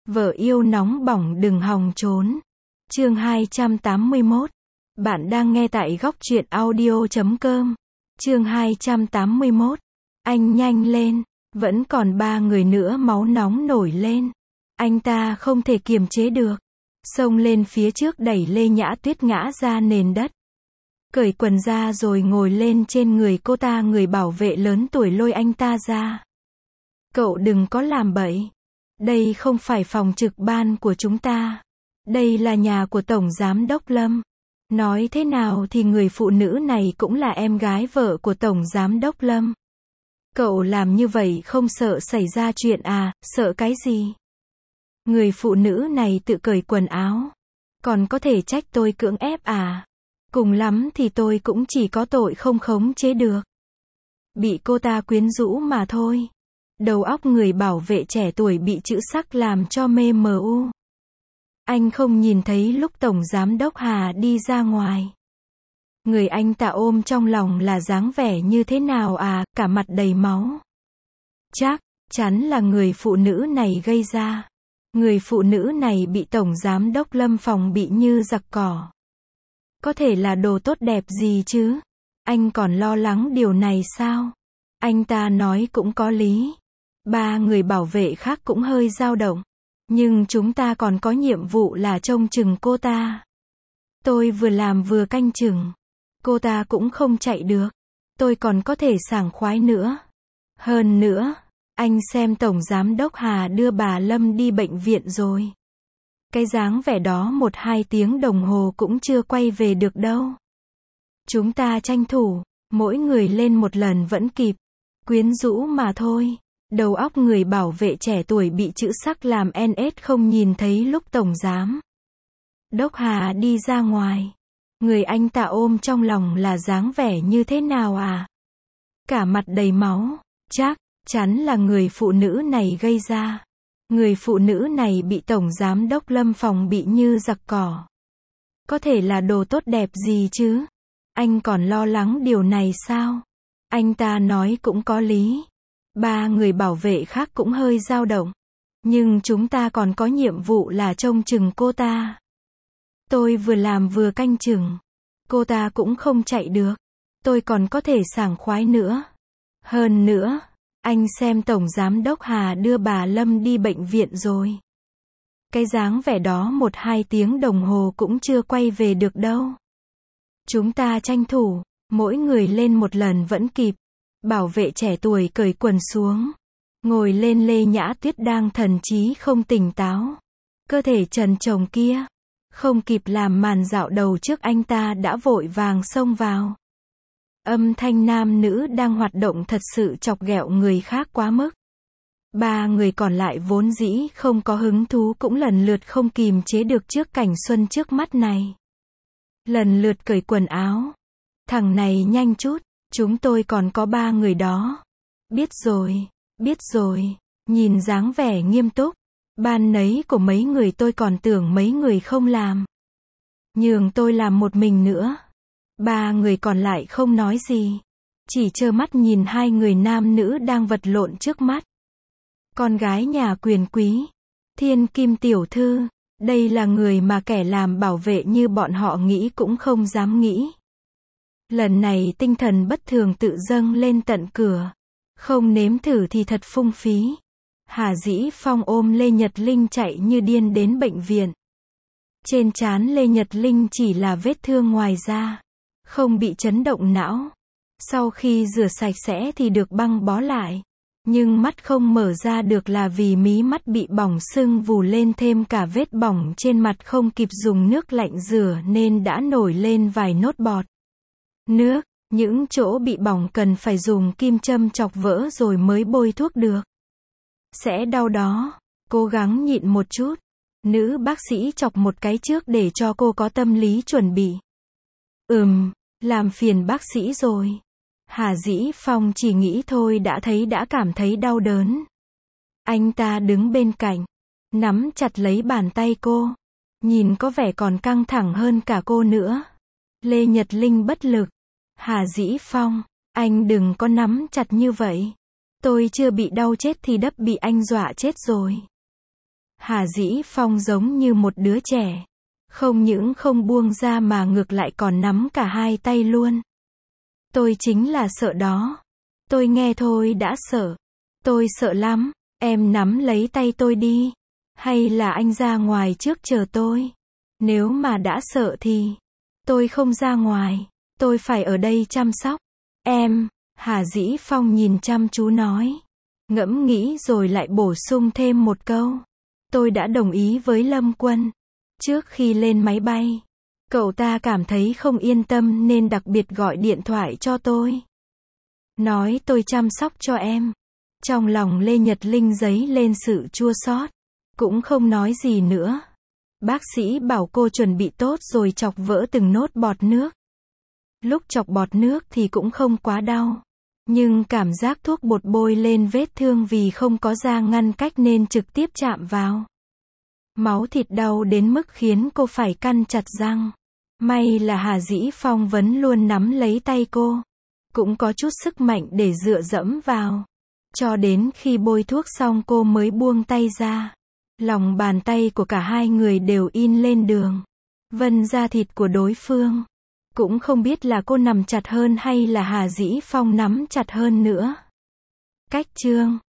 Vợ yêu nóng bỏng đừng hòng trốn. Chương 281. Bạn đang nghe tại góc truyện audio.com. Chương 281. Anh nhanh lên. Vẫn còn 3 người nữa, máu nóng nổi lên. Anh ta không thể kiềm chế được. Xông lên phía trước đẩy Lê Nhã Tuyết ngã ra nền đất. Cởi quần ra rồi ngồi lên trên người cô ta. Người bảo vệ lớn tuổi lôi anh ta ra. Cậu đừng có làm bậy. Đây không phải phòng trực ban của chúng ta. Đây là nhà của Tổng Giám Đốc Lâm. Nói thế nào thì người phụ nữ này cũng là em gái vợ của Tổng Giám Đốc Lâm. Cậu làm như vậy không sợ xảy ra chuyện à, sợ cái gì? Người phụ nữ này tự cởi quần áo. Còn có thể trách tôi cưỡng ép à? Cùng lắm thì tôi cũng chỉ có tội không khống chế được. Bị cô ta quyến rũ mà thôi. Đầu óc người bảo vệ trẻ tuổi bị chữ sắc làm cho mê mờ u. Anh không nhìn thấy lúc Tổng Giám Đốc Hà đi ra ngoài. Người anh ta ôm trong lòng là dáng vẻ như thế nào à, cả mặt đầy máu. Chắc chắn là người phụ nữ này gây ra. Người phụ nữ này bị Tổng Giám Đốc Lâm phòng bị như giặc cỏ. Có thể là đồ tốt đẹp gì chứ? Anh còn lo lắng điều này sao? Anh ta nói cũng có lý. 3 người bảo vệ khác cũng hơi dao động. Nhưng chúng ta còn có nhiệm vụ là trông chừng cô ta. Tôi vừa làm vừa canh chừng. Cô ta cũng không chạy được. Tôi còn có thể sảng khoái nữa. Hơn nữa, anh xem Tổng Giám Đốc Hà đưa bà Lâm đi bệnh viện rồi. Cái dáng vẻ đó 1-2 tiếng đồng hồ cũng chưa quay về được đâu. Chúng ta tranh thủ, mỗi người lên một lần vẫn kịp. Quyến rũ mà thôi. Đầu óc người bảo vệ trẻ tuổi bị chữ sắc làm NS không nhìn thấy lúc Tổng Giám Đốc Hà đi ra ngoài. Người anh ta ôm trong lòng là dáng vẻ như thế nào à? Cả mặt đầy máu. Chắc chắn là người phụ nữ này gây ra. Người phụ nữ này bị Tổng Giám Đốc Lâm phòng bị như giặc cỏ. Có thể là đồ tốt đẹp gì chứ? Anh còn lo lắng điều này sao? Anh ta nói cũng có lý. 3 người bảo vệ khác cũng hơi dao động. Nhưng chúng ta còn có nhiệm vụ là trông chừng cô ta. Tôi vừa làm vừa canh chừng. Cô ta cũng không chạy được. Tôi còn có thể sảng khoái nữa. Hơn nữa, anh xem Tổng Giám Đốc Hà đưa bà Lâm đi bệnh viện rồi. Cái dáng vẻ đó 1-2 tiếng đồng hồ cũng chưa quay về được đâu. Chúng ta tranh thủ, mỗi người lên một lần vẫn kịp. Bảo vệ trẻ tuổi cởi quần xuống. Ngồi lên Lê Nhã Tuyết đang thần trí không tỉnh táo. Cơ thể trần trồng kia. Không kịp làm màn dạo đầu trước anh ta đã vội vàng xông vào. Âm thanh nam nữ đang hoạt động thật sự chọc ghẹo người khác quá mức. 3 người còn lại vốn dĩ không có hứng thú cũng lần lượt không kìm chế được trước cảnh xuân trước mắt này. Lần lượt cởi quần áo. Thằng này nhanh chút. Chúng tôi còn có 3 người đó. Biết rồi, nhìn dáng vẻ nghiêm túc. Ban nấy của mấy người tôi còn tưởng mấy người không làm. Nhường tôi làm một mình nữa. 3 người còn lại không nói gì. Chỉ trơ mắt nhìn 2 người nam nữ đang vật lộn trước mắt. Con gái nhà quyền quý. Thiên Kim tiểu thư. Đây là người mà kẻ làm bảo vệ như bọn họ nghĩ cũng không dám nghĩ. Lần này tinh thần bất thường tự dâng lên tận cửa. Không nếm thử thì thật phung phí. Hà Dĩ Phong ôm Lê Nhật Linh chạy như điên đến bệnh viện. Trên trán Lê Nhật Linh chỉ là vết thương ngoài da. Không bị chấn động não. Sau khi rửa sạch sẽ thì được băng bó lại. Nhưng mắt không mở ra được là vì mí mắt bị bỏng sưng vù lên, thêm cả vết bỏng trên mặt không kịp dùng nước lạnh rửa nên đã nổi lên vài nốt bọt nước. Những chỗ bị bỏng cần phải dùng kim châm chọc vỡ rồi mới bôi thuốc được. Sẽ đau đó. Cố gắng nhịn một chút. Nữ bác sĩ chọc một cái trước để cho cô có tâm lý chuẩn bị. Làm phiền bác sĩ rồi. Hà Dĩ Phong chỉ nghĩ thôi đã cảm thấy đau đớn. Anh ta đứng bên cạnh. Nắm chặt lấy bàn tay cô. Nhìn có vẻ còn căng thẳng hơn cả cô nữa. Lê Nhật Linh bất lực. Hà Dĩ Phong, anh đừng có nắm chặt như vậy. Tôi chưa bị đau chết thì đắp bị anh dọa chết rồi. Hà Dĩ Phong giống như một đứa trẻ. Không những không buông ra mà ngược lại còn nắm cả hai tay luôn. Tôi chính là sợ đó. Tôi nghe thôi đã sợ. Tôi sợ lắm. Em nắm lấy tay tôi đi. Hay là anh ra ngoài trước chờ tôi. Nếu mà đã sợ thì tôi không ra ngoài. Tôi phải ở đây chăm sóc em. Hà Dĩ Phong nhìn chăm chú nói. Ngẫm nghĩ rồi lại bổ sung thêm một câu. Tôi đã đồng ý với Lâm Quân. Trước khi lên máy bay, cậu ta cảm thấy không yên tâm nên đặc biệt gọi điện thoại cho tôi. Nói tôi chăm sóc cho em. Trong lòng Lê Nhật Linh dấy lên sự chua xót. Cũng không nói gì nữa. Bác sĩ bảo cô chuẩn bị tốt rồi chọc vỡ từng nốt bọt nước. Lúc chọc bọt nước thì cũng không quá đau. Nhưng cảm giác thuốc bột bôi lên vết thương vì không có da ngăn cách nên trực tiếp chạm vào. Máu thịt đau đến mức khiến cô phải căn chặt răng. May là Hà Dĩ Phong vẫn luôn nắm lấy tay cô. Cũng có chút sức mạnh để dựa dẫm vào. Cho đến khi bôi thuốc xong cô mới buông tay ra. Lòng bàn tay của cả hai người đều in lên đường vân da thịt của đối phương. Cũng không biết là cô nằm chặt hơn hay là Hà Dĩ Phong nắm chặt hơn nữa. Cách chương